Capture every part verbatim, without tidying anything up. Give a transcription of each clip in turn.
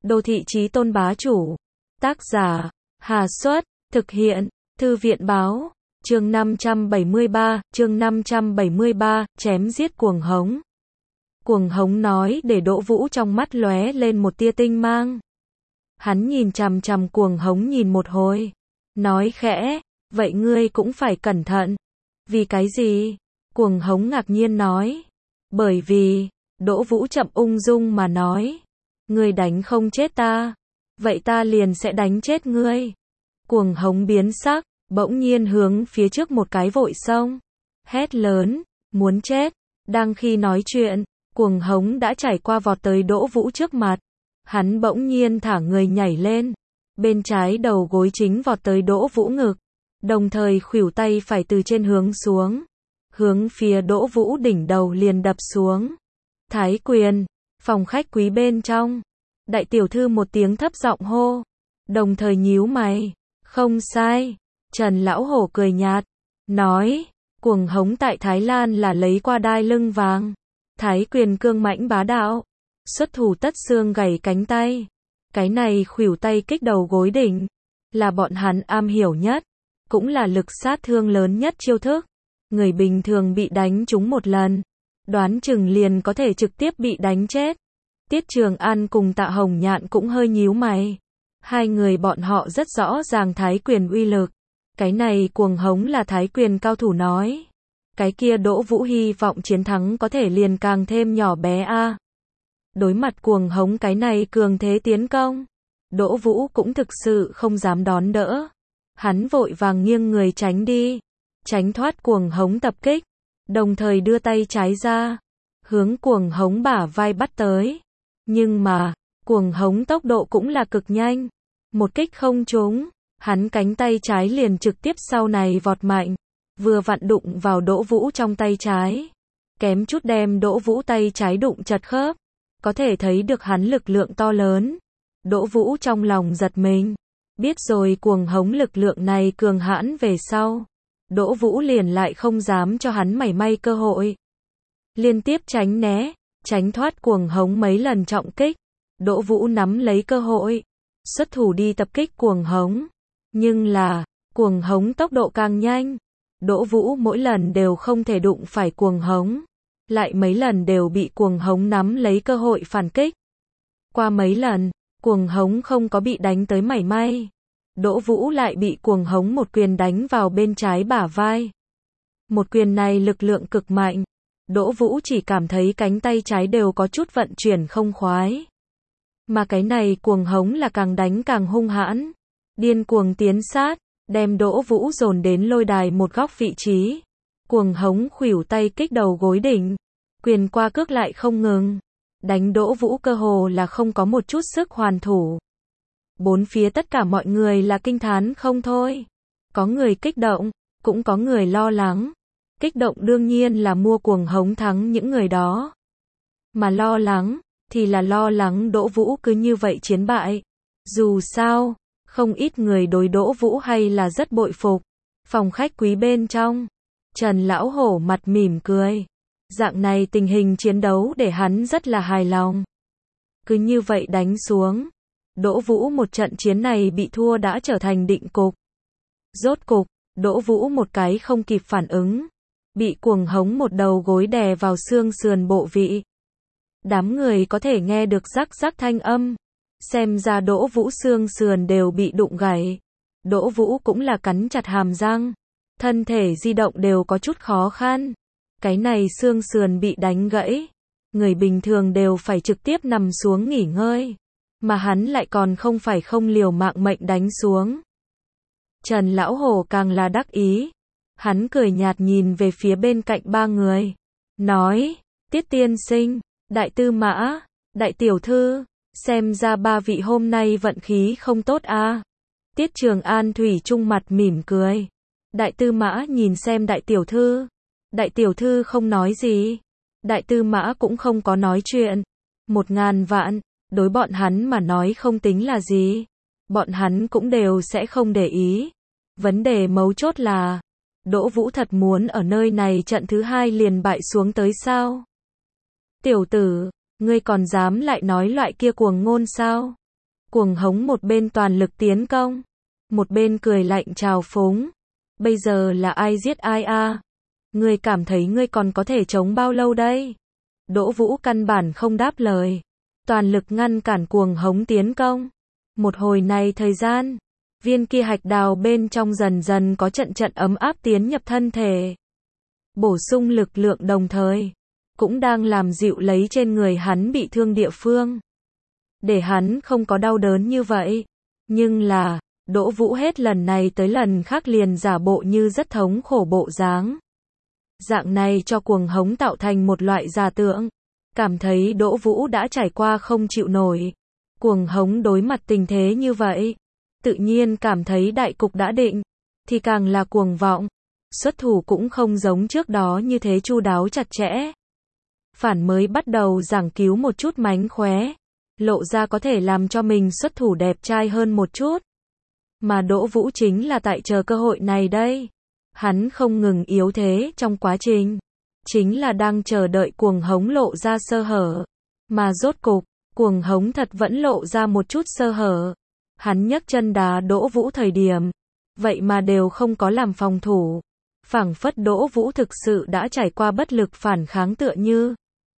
Đô thị chí tôn bá chủ. Tác giả, Hà Xuất, thực hiện, Thư viện báo, chương năm trăm bảy mươi ba, chương năm trăm bảy mươi ba, chém giết cuồng hống. Cuồng hống nói để Đỗ Vũ trong mắt lóe lên một tia tinh mang. Hắn nhìn chằm chằm cuồng hống nhìn một hồi, nói khẽ, vậy ngươi cũng phải cẩn thận. Vì cái gì? Cuồng hống ngạc nhiên nói. Bởi vì, Đỗ Vũ chậm ung dung mà nói, ngươi đánh không chết ta, vậy ta liền sẽ đánh chết ngươi. Cuồng hống biến sắc, bỗng nhiên hướng phía trước một cái vội xông, hét lớn, muốn chết. Đang khi nói chuyện, cuồng hống đã trải qua vọt tới Đỗ Vũ trước mặt. Hắn bỗng nhiên thả người nhảy lên, bên trái đầu gối chính vọt tới Đỗ Vũ ngực, đồng thời khuỷu tay phải từ trên hướng xuống, hướng phía Đỗ Vũ đỉnh đầu liền đập xuống. Thái quyền, phòng khách quý bên trong, đại tiểu thư một tiếng thấp giọng hô, đồng thời nhíu mày, không sai. Trần Lão Hổ cười nhạt, nói, cuồng hống tại Thái Lan là lấy qua đai lưng vàng, thái quyền cương mãnh bá đạo, xuất thủ tất xương gãy cánh tay. Cái này khuỷu tay kích đầu gối đỉnh, là bọn hắn am hiểu nhất, cũng là lực sát thương lớn nhất chiêu thức. Người bình thường bị đánh trúng một lần, đoán chừng liền có thể trực tiếp bị đánh chết. Tiết Trường An cùng Tạ Hồng Nhạn cũng hơi nhíu mày. Hai người bọn họ rất rõ ràng thái quyền uy lực. Cái này cuồng hống là thái quyền cao thủ nói. Cái kia Đỗ Vũ hy vọng chiến thắng có thể liền càng thêm nhỏ bé a. À. Đối mặt cuồng hống cái này cường thế tiến công, Đỗ Vũ cũng thực sự không dám đón đỡ. Hắn vội vàng nghiêng người tránh đi, tránh thoát cuồng hống tập kích, đồng thời đưa tay trái ra, hướng cuồng hống bả vai bắt tới. Nhưng mà, cuồng hống tốc độ cũng là cực nhanh. Một kích không trúng, hắn cánh tay trái liền trực tiếp sau này vọt mạnh, vừa vặn đụng vào Đỗ Vũ trong tay trái, kém chút đem Đỗ Vũ tay trái đụng chật khớp. Có thể thấy được hắn lực lượng to lớn. Đỗ Vũ trong lòng giật mình, biết rồi cuồng hống lực lượng này cường hãn về sau, Đỗ Vũ liền lại không dám cho hắn mảy may cơ hội. Liên tiếp tránh né, tránh thoát cuồng hống mấy lần trọng kích, Đỗ Vũ nắm lấy cơ hội, xuất thủ đi tập kích cuồng hống. Nhưng là, cuồng hống tốc độ càng nhanh, Đỗ Vũ mỗi lần đều không thể đụng phải cuồng hống, lại mấy lần đều bị cuồng hống nắm lấy cơ hội phản kích. Qua mấy lần, cuồng hống không có bị đánh tới mảy may, Đỗ Vũ lại bị cuồng hống một quyền đánh vào bên trái bả vai. Một quyền này lực lượng cực mạnh, Đỗ Vũ chỉ cảm thấy cánh tay trái đều có chút vận chuyển không khoái. Mà cái này cuồng hống là càng đánh càng hung hãn, điên cuồng tiến sát, đem Đỗ Vũ dồn đến lôi đài một góc vị trí. Cuồng hống khuỷu tay kích đầu gối đỉnh, quyền qua cước lại không ngừng, đánh Đỗ Vũ cơ hồ là không có một chút sức hoàn thủ. Bốn phía tất cả mọi người là kinh thán không thôi. Có người kích động, cũng có người lo lắng. Kích động đương nhiên là mua cuồng hống thắng những người đó. Mà lo lắng, thì là lo lắng Đỗ Vũ cứ như vậy chiến bại. Dù sao, không ít người đối Đỗ Vũ hay là rất bội phục. Phòng khách quý bên trong, Trần Lão Hổ mặt mỉm cười. Dạng này tình hình chiến đấu để hắn rất là hài lòng. Cứ như vậy đánh xuống, Đỗ Vũ một trận chiến này bị thua đã trở thành định cục. Rốt cục, Đỗ Vũ một cái không kịp phản ứng, bị cuồng hống một đầu gối đè vào xương sườn bộ vị. Đám người có thể nghe được rắc rắc thanh âm, xem ra Đỗ Vũ xương sườn đều bị đụng gãy. Đỗ Vũ cũng là cắn chặt hàm răng, thân thể di động đều có chút khó khăn. Cái này xương sườn bị đánh gãy, người bình thường đều phải trực tiếp nằm xuống nghỉ ngơi, mà hắn lại còn không phải không liều mạng mệnh đánh xuống. Trần Lão Hổ càng là đắc ý, hắn cười nhạt nhìn về phía bên cạnh ba người, nói, Tiết tiên sinh, Đại tư mã, Đại tiểu thư, xem ra ba vị hôm nay vận khí không tốt a. À. Tiết Trường An thủy chung mặt mỉm cười. Đại tư mã nhìn xem Đại tiểu thư. Đại tiểu thư không nói gì. Đại tư mã cũng không có nói chuyện. Một ngàn vạn, đối bọn hắn mà nói không tính là gì. Bọn hắn cũng đều sẽ không để ý. Vấn đề mấu chốt là, Đỗ Vũ thật muốn ở nơi này trận thứ hai liền bại xuống tới sao? Tiểu tử, ngươi còn dám lại nói loại kia cuồng ngôn sao? Cuồng hống một bên toàn lực tiến công, một bên cười lạnh trào phúng. Bây giờ là ai giết ai a? Ngươi cảm thấy ngươi còn có thể chống bao lâu đây? Đỗ Vũ căn bản không đáp lời, toàn lực ngăn cản cuồng hống tiến công. Một hồi này thời gian, viên kia hạch đào bên trong dần dần có trận trận ấm áp tiến nhập thân thể, bổ sung lực lượng đồng thời, cũng đang làm dịu lấy trên người hắn bị thương địa phương, để hắn không có đau đớn như vậy. Nhưng là, Đỗ Vũ hết lần này tới lần khác liền giả bộ như rất thống khổ bộ dáng. Dạng này cho cuồng hống tạo thành một loại giả tượng, cảm thấy Đỗ Vũ đã trải qua không chịu nổi. Cuồng hống đối mặt tình thế như vậy, tự nhiên cảm thấy đại cục đã định, thì càng là cuồng vọng. Xuất thủ cũng không giống trước đó như thế chu đáo chặt chẽ. Phản mới bắt đầu giảng cứu một chút mánh khóe, lộ ra có thể làm cho mình xuất thủ đẹp trai hơn một chút. Mà Đỗ Vũ chính là tại chờ cơ hội này đây. Hắn không ngừng yếu thế trong quá trình, chính là đang chờ đợi cuồng hống lộ ra sơ hở. Mà rốt cục, cuồng hống thật vẫn lộ ra một chút sơ hở. Hắn nhấc chân đá Đỗ Vũ thời điểm, vậy mà đều không có làm phòng thủ. Phảng phất Đỗ Vũ thực sự đã trải qua bất lực phản kháng tựa như.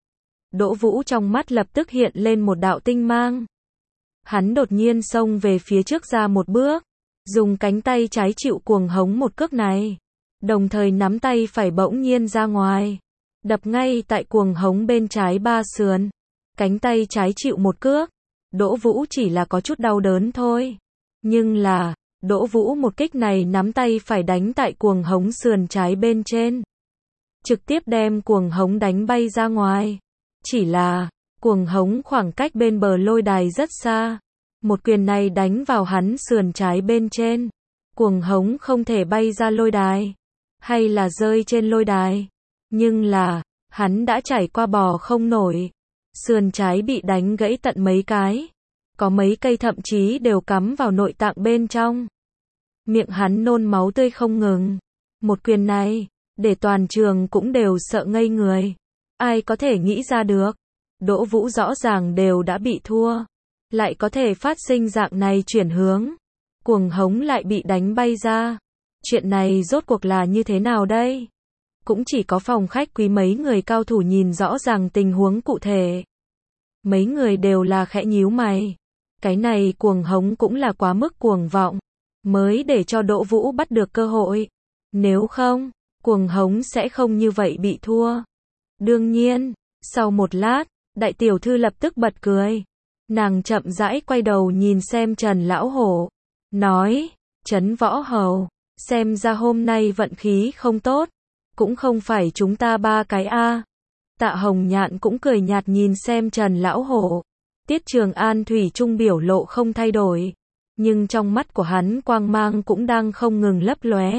Đỗ Vũ trong mắt lập tức hiện lên một đạo tinh mang. Hắn đột nhiên xông về phía trước ra một bước, dùng cánh tay trái chịu cuồng hống một cước này, đồng thời nắm tay phải bỗng nhiên ra ngoài, đập ngay tại cuồng hống bên trái ba sườn. Cánh tay trái chịu một cước, Đỗ Vũ chỉ là có chút đau đớn thôi. Nhưng là, Đỗ Vũ một kích này nắm tay phải đánh tại cuồng hống sườn trái bên trên, trực tiếp đem cuồng hống đánh bay ra ngoài. Chỉ là, cuồng hống khoảng cách bên bờ lôi đài rất xa. Một quyền này đánh vào hắn sườn trái bên trên. Cuồng hống không thể bay ra lôi đài, hay là rơi trên lôi đài. Nhưng là, hắn đã trải qua bò không nổi. Sườn trái bị đánh gãy tận mấy cái. Có mấy cây thậm chí đều cắm vào nội tạng bên trong. Miệng hắn nôn máu tươi không ngừng. Một quyền này, để toàn trường cũng đều sợ ngây người. Ai có thể nghĩ ra được, Đỗ Vũ rõ ràng đều đã bị thua, lại có thể phát sinh dạng này chuyển hướng. Cuồng hống lại bị đánh bay ra. Chuyện này rốt cuộc là như thế nào đây? Cũng chỉ có phòng khách quý mấy người cao thủ nhìn rõ ràng tình huống cụ thể. Mấy người đều là khẽ nhíu mày. Cái này cuồng hống cũng là quá mức cuồng vọng, mới để cho Đỗ Vũ bắt được cơ hội. Nếu không, cuồng hống sẽ không như vậy bị thua. Đương nhiên, sau một lát, đại tiểu thư lập tức bật cười. Nàng chậm rãi quay đầu nhìn xem Trần Lão Hổ, nói, Trấn Võ Hầu, xem ra hôm nay vận khí không tốt, cũng không phải chúng ta ba cái a. Tạ Hồng Nhạn cũng cười nhạt nhìn xem Trần Lão Hổ. Tiết Trường An thủy chung biểu lộ không thay đổi, nhưng trong mắt của hắn quang mang cũng đang không ngừng lấp lóe.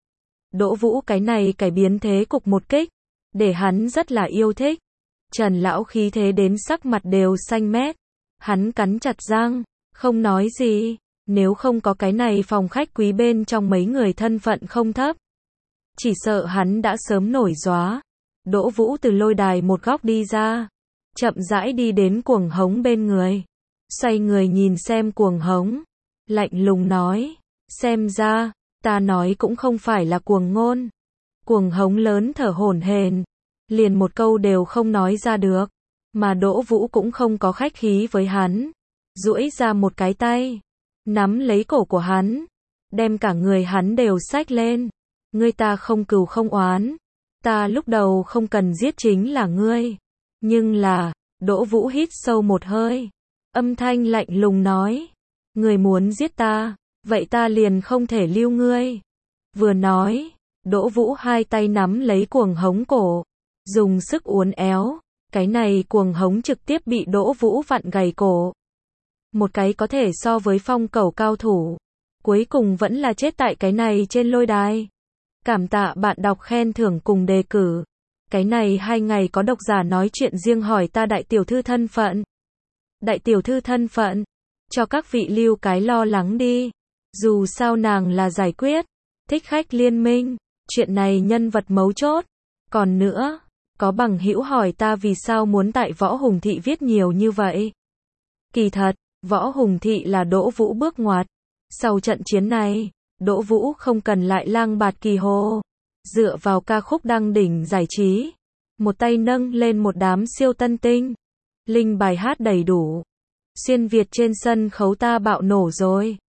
Đỗ Vũ cái này cải biến thế cục một kích, để hắn rất là yêu thích. Trần Lão khí thế đến sắc mặt đều xanh mét. Hắn cắn chặt răng, không nói gì. Nếu không có cái này phòng khách quý bên trong mấy người thân phận không thấp, chỉ sợ hắn đã sớm nổi gióa. Đỗ Vũ từ lôi đài một góc đi ra, chậm rãi đi đến cuồng hống bên người, xoay người nhìn xem cuồng hống, lạnh lùng nói, xem ra, ta nói cũng không phải là cuồng ngôn. Cuồng hống lớn thở hổn hển, liền một câu đều không nói ra được, mà Đỗ Vũ cũng không có khách khí với hắn, duỗi ra một cái tay, nắm lấy cổ của hắn, đem cả người hắn đều xách lên. Ngươi ta không cừu không oán, ta lúc đầu không cần giết chính là ngươi. Nhưng là, Đỗ Vũ hít sâu một hơi, âm thanh lạnh lùng nói, ngươi muốn giết ta, vậy ta liền không thể lưu ngươi. Vừa nói, Đỗ Vũ hai tay nắm lấy cuồng hống cổ, dùng sức uốn éo, cái này cuồng hống trực tiếp bị Đỗ Vũ vặn gãy cổ. Một cái có thể so với phong cẩu cao thủ, cuối cùng vẫn là chết tại cái này trên lôi đài. Cảm tạ bạn đọc khen thưởng cùng đề cử. Cái này hai ngày có độc giả nói chuyện riêng hỏi ta đại tiểu thư thân phận. Đại tiểu thư thân phận, cho các vị lưu cái lo lắng đi. Dù sao nàng là giải quyết thích khách liên minh, chuyện này nhân vật mấu chốt. Còn nữa, có bằng hữu hỏi ta vì sao muốn tại Võ Hùng Thị viết nhiều như vậy. Kỳ thật, Võ Hùng Thị là Đỗ Vũ bước ngoặt. Sau trận chiến này, Đỗ Vũ không cần lại lang bạt kỳ hồ. Dựa vào ca khúc đăng đỉnh giải trí. Một tay nâng lên một đám siêu tân tinh. Linh bài hát đầy đủ. Xuyên Việt trên sân khấu ta bạo nổ rồi.